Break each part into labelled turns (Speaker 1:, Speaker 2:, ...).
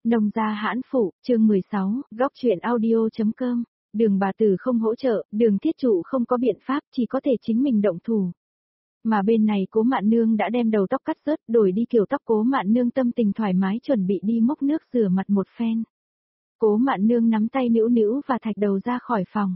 Speaker 1: Nông gia hãn phụ, chương 16, góc chuyện audio.com. Đường bà tử không hỗ trợ, Đường Thiết Trụ không có biện pháp, chỉ có thể chính mình động thủ. Mà bên này Cố Mạn Nương đã đem đầu tóc cắt rớt, đổi đi kiểu tóc. Cố Mạn Nương tâm tình thoải mái chuẩn bị đi múc nước rửa mặt một phen. Cố Mạn Nương nắm tay Nữu Nữu và Thạch Đầu ra khỏi phòng.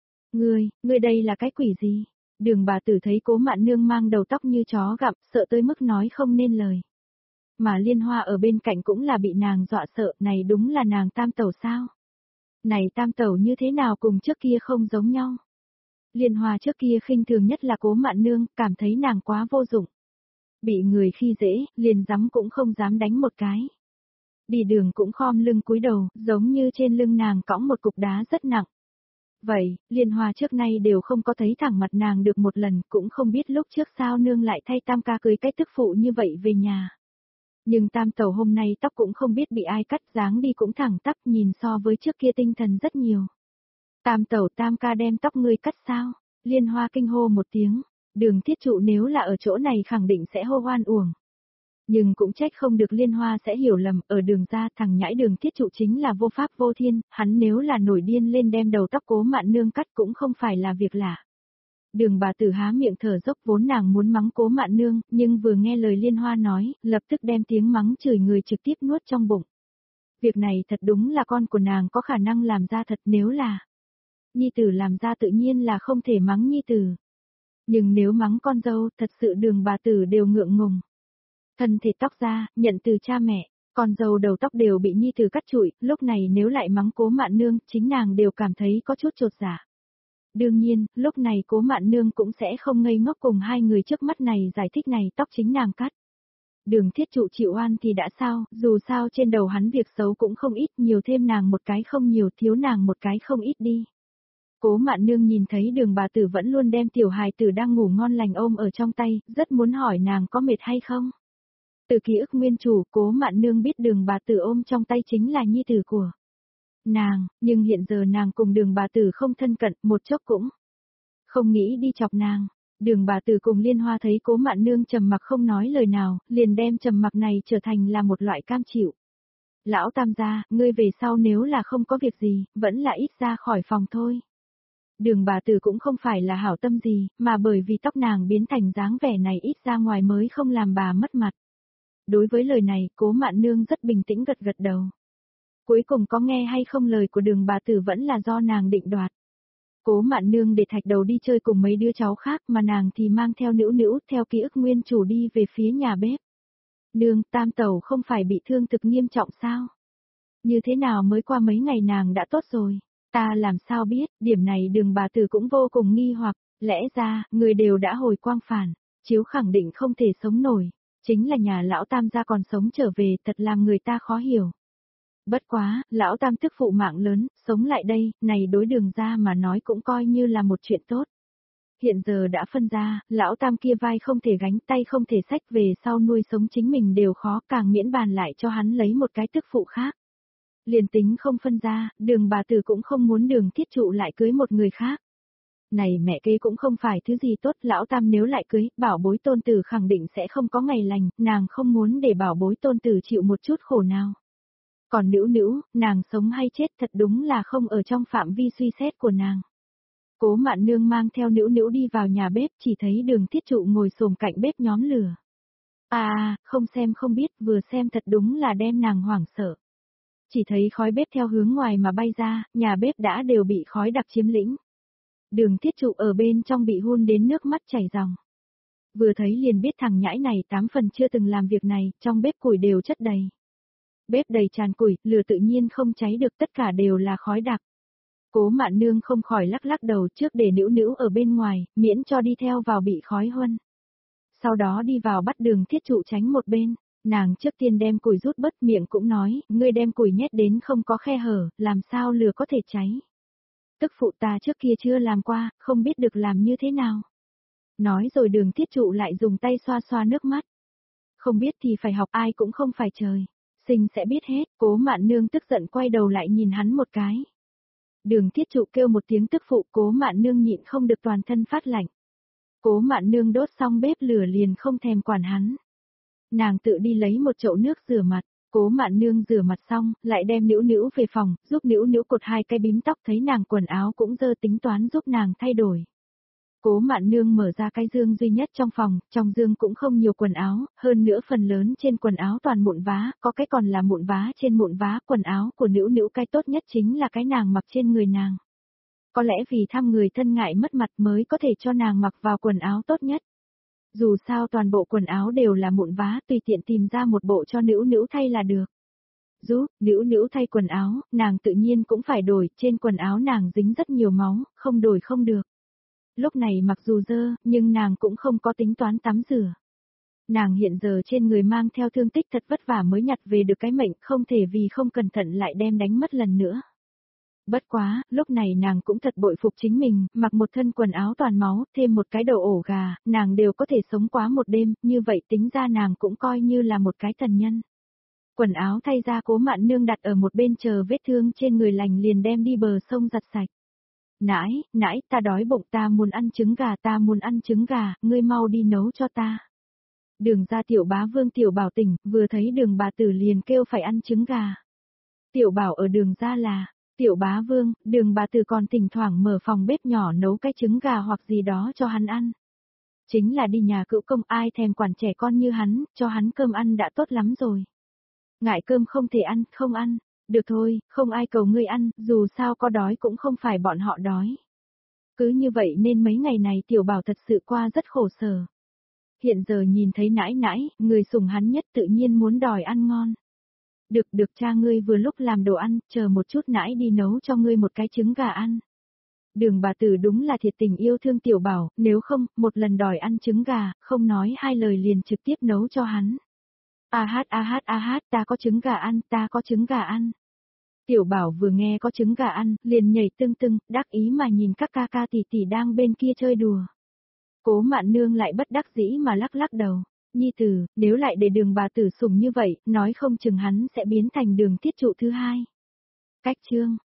Speaker 1: Ngươi đây là cái quỷ gì? Đường bà tử thấy Cố Mạn Nương mang đầu tóc như chó gặm, sợ tới mức nói không nên lời. Mà Liên Hoa ở bên cạnh cũng là bị nàng dọa sợ, này đúng là nàng tam tẩu sao? Này tam tẩu như thế nào cùng trước kia không giống nhau? Liên Hoa trước kia khinh thường nhất là Cố Mạn Nương, cảm thấy nàng quá vô dụng. Bị người khi dễ, liền dám cũng không dám đánh một cái. Đi đường cũng khom lưng cúi đầu, giống như trên lưng nàng cõng một cục đá rất nặng. Vậy, Liên Hoa trước nay đều không có thấy thẳng mặt nàng được một lần, cũng không biết lúc trước sao nương lại thay tam ca cưới cái tức phụ như vậy về nhà. Nhưng tam tẩu hôm nay tóc cũng không biết bị ai cắt, dáng đi cũng thẳng tắp, nhìn so với trước kia tinh thần rất nhiều. Tam tẩu tam ca đem tóc ngươi cắt sao? Liên Hoa kinh hô một tiếng. Đường Thiết Trụ nếu là ở chỗ này khẳng định sẽ hô hoan uổng. Nhưng cũng trách không được Liên Hoa sẽ hiểu lầm, ở đường ra thằng nhãi Đường Thiết Trụ chính là vô pháp vô thiên, hắn nếu là nổi điên lên đem đầu tóc Cố Mạn Nương cắt cũng không phải là việc lạ. Đường bà tử há miệng thở dốc, vốn nàng muốn mắng Cố Mạn Nương, nhưng vừa nghe lời Liên Hoa nói, lập tức đem tiếng mắng chửi người trực tiếp nuốt trong bụng. Việc này thật đúng là con của nàng có khả năng làm ra thật, nếu là nhi tử làm ra tự nhiên là không thể mắng nhi tử. Nhưng nếu mắng con dâu, thật sự đường bà tử đều ngượng ngùng. Thân thể tóc ra, nhận từ cha mẹ, con dâu đầu tóc đều bị nhi tử cắt trụi, lúc này nếu lại mắng Cố Mạn Nương, chính nàng đều cảm thấy có chút chột dạ. Đương nhiên, lúc này Cố Mạn Nương cũng sẽ không ngây ngốc cùng hai người trước mắt này giải thích này tóc chính nàng cắt. Đường Thiết Trụ chịu oan thì đã sao, dù sao trên đầu hắn việc xấu cũng không ít, nhiều thêm nàng một cái không nhiều, thiếu nàng một cái không ít đi. Cố Mạn Nương nhìn thấy đường bà tử vẫn luôn đem tiểu hài tử đang ngủ ngon lành ôm ở trong tay, rất muốn hỏi nàng có mệt hay không. Từ ký ức nguyên chủ, Cố Mạn Nương biết đường bà tử ôm trong tay chính là nhi tử của nàng, nhưng hiện giờ nàng cùng đường bà tử không thân cận, một chốc cũng không nghĩ đi chọc nàng. Đường bà tử cùng Liên Hoa thấy Cố Mạn Nương trầm mặc không nói lời nào, liền đem trầm mặc này trở thành là một loại cam chịu. Lão tam gia, ngươi về sau nếu là không có việc gì, vẫn là ít ra khỏi phòng thôi. Đường bà tử cũng không phải là hảo tâm gì, mà bởi vì tóc nàng biến thành dáng vẻ này ít ra ngoài mới không làm bà mất mặt. Đối với lời này, Cố Mạn Nương rất bình tĩnh gật gật đầu. Cuối cùng có nghe hay không lời của đường bà tử vẫn là do nàng định đoạt. Cố Mạn Nương để Thạch Đầu đi chơi cùng mấy đứa cháu khác, mà nàng thì mang theo Nữu Nữu theo ký ức nguyên chủ đi về phía nhà bếp. Nương, tam tẩu không phải bị thương thực nghiêm trọng sao? Như thế nào mới qua mấy ngày nàng đã tốt rồi? Ta làm sao biết, điểm này đường bà tử cũng vô cùng nghi hoặc, lẽ ra, người đều đã hồi quang phản, chiếu khẳng định không thể sống nổi, chính là nhà lão tam gia còn sống trở về thật làm người ta khó hiểu. Bất quá, lão tam tức phụ mạng lớn, sống lại đây, này đối đường ra mà nói cũng coi như là một chuyện tốt. Hiện giờ đã phân ra, lão tam kia vai không thể gánh, tay không thể xách, về sau nuôi sống chính mình đều khó, càng miễn bàn lại cho hắn lấy một cái tức phụ khác. Liền tính không phân ra, đường bà tử cũng không muốn Đường Thiết Trụ lại cưới một người khác. Này mẹ kế cũng không phải thứ gì tốt, lão tam nếu lại cưới, bảo bối tôn tử khẳng định sẽ không có ngày lành, nàng không muốn để bảo bối tôn tử chịu một chút khổ nào. Còn Nữu Nữu, nàng sống hay chết thật đúng là không ở trong phạm vi suy xét của nàng. Cố Mạn Nương mang theo Nữu Nữu đi vào nhà bếp, chỉ thấy Đường Thiết Trụ ngồi xổm cạnh bếp nhóm lửa. Không xem không biết, vừa xem thật đúng là đem nàng hoảng sợ. Chỉ thấy khói bếp theo hướng ngoài mà bay ra, nhà bếp đã đều bị khói đặc chiếm lĩnh. Đường Thiết Trụ ở bên trong bị hun đến nước mắt chảy ròng. Vừa thấy liền biết thằng nhãi này 8 phần chưa từng làm việc này, trong bếp củi đều chất đầy. Bếp đầy tràn củi, lửa tự nhiên không cháy được, tất cả đều là khói đặc. Cố Mạn Nương không khỏi lắc lắc đầu trước để Nữu Nữu ở bên ngoài, miễn cho đi theo vào bị khói huân. Sau đó đi vào bắt Đường Thiết Trụ tránh một bên, nàng trước tiên đem củi rút bớt, miệng cũng nói, ngươi đem củi nhét đến không có khe hở, làm sao lửa có thể cháy. Tức phụ ta trước kia chưa làm qua, không biết được làm như thế nào. Nói rồi Đường Thiết Trụ lại dùng tay xoa xoa nước mắt. Không biết thì phải học, ai cũng không phải trời sinh sẽ biết hết. Cố Mạn Nương tức giận quay đầu lại nhìn hắn một cái. Đường Thiết Trụ kêu một tiếng tức phụ, Cố Mạn Nương nhịn không được toàn thân phát lạnh. Cố Mạn Nương đốt xong bếp lửa liền không thèm quản hắn. Nàng tự đi lấy một chậu nước rửa mặt, Cố Mạn Nương rửa mặt xong, lại đem Nữu Nữu về phòng, giúp Nữu Nữu cột 2 cái bím tóc, thấy nàng quần áo cũng dơ tính toán giúp nàng thay đổi. Cố Mạn Nương mở ra cái dương duy nhất trong dương cũng không nhiều quần áo, hơn nữa phần lớn trên quần áo toàn mụn vá, có cái còn là mụn vá trên mụn vá, quần áo của Nữu Nữu cái tốt nhất chính là cái nàng mặc trên người nàng. Có lẽ vì thăm người thân ngại mất mặt mới có thể cho nàng mặc vào quần áo tốt nhất. Dù sao toàn bộ quần áo đều là mụn vá, tùy tiện tìm ra một bộ cho Nữu Nữu thay là được. Giúp Nữu Nữu thay quần áo, nàng tự nhiên cũng phải đổi, trên quần áo nàng dính rất nhiều máu, không đổi không được. Lúc này mặc dù dơ, nhưng nàng cũng không có tính toán tắm rửa. Nàng hiện giờ trên người mang theo thương tích thật vất vả mới nhặt về được cái mệnh, không thể vì không cẩn thận lại đem đánh mất lần nữa. Bất quá, lúc này nàng cũng thật bội phục chính mình, mặc một thân quần áo toàn máu, thêm một cái đầu ổ gà, nàng đều có thể sống quá một đêm, như vậy tính ra nàng cũng coi như là một cái thần nhân. Quần áo thay ra Cố Mạn Nương đặt ở một bên chờ vết thương trên người lành liền đem đi bờ sông giặt sạch. Nãi, ta đói bụng, ta muốn ăn trứng gà, ngươi mau đi nấu cho ta. Đường ra Tiểu Bá Vương Tiểu Bảo tỉnh, vừa thấy Đường bà tử liền kêu phải ăn trứng gà. Tiểu Bảo ở Đường ra là, Tiểu Bá Vương, Đường bà tử còn thỉnh thoảng mở phòng bếp nhỏ nấu cái trứng gà hoặc gì đó cho hắn ăn. Chính là đi nhà cữu công, ai thèm quản trẻ con như hắn, cho hắn cơm ăn đã tốt lắm rồi. Ngại cơm không thể ăn, không ăn. Được thôi, không ai cầu ngươi ăn, dù sao có đói cũng không phải bọn họ đói. Cứ như vậy nên mấy ngày này Tiểu Bảo thật sự qua rất khổ sở. Hiện giờ nhìn thấy nãi, người sủng hắn nhất tự nhiên muốn đòi ăn ngon. Được cha ngươi vừa lúc làm đồ ăn, chờ một chút nãi đi nấu cho ngươi một cái trứng gà ăn. Đường bà tử đúng là thiệt tình yêu thương Tiểu Bảo, nếu không, một lần đòi ăn trứng gà, không nói hai lời liền trực tiếp nấu cho hắn. A hát, ta có trứng gà ăn. Tiểu Bảo vừa nghe có trứng gà ăn, liền nhảy tưng, đắc ý mà nhìn các ca ca tỷ tỷ đang bên kia chơi đùa. Cố Mạn Nương lại bất đắc dĩ mà lắc đầu. Nhi tử, nếu lại để Đường bà tử sủng như vậy, nói không chừng hắn sẽ biến thành Đường Tiết Trụ thứ hai. Cách chương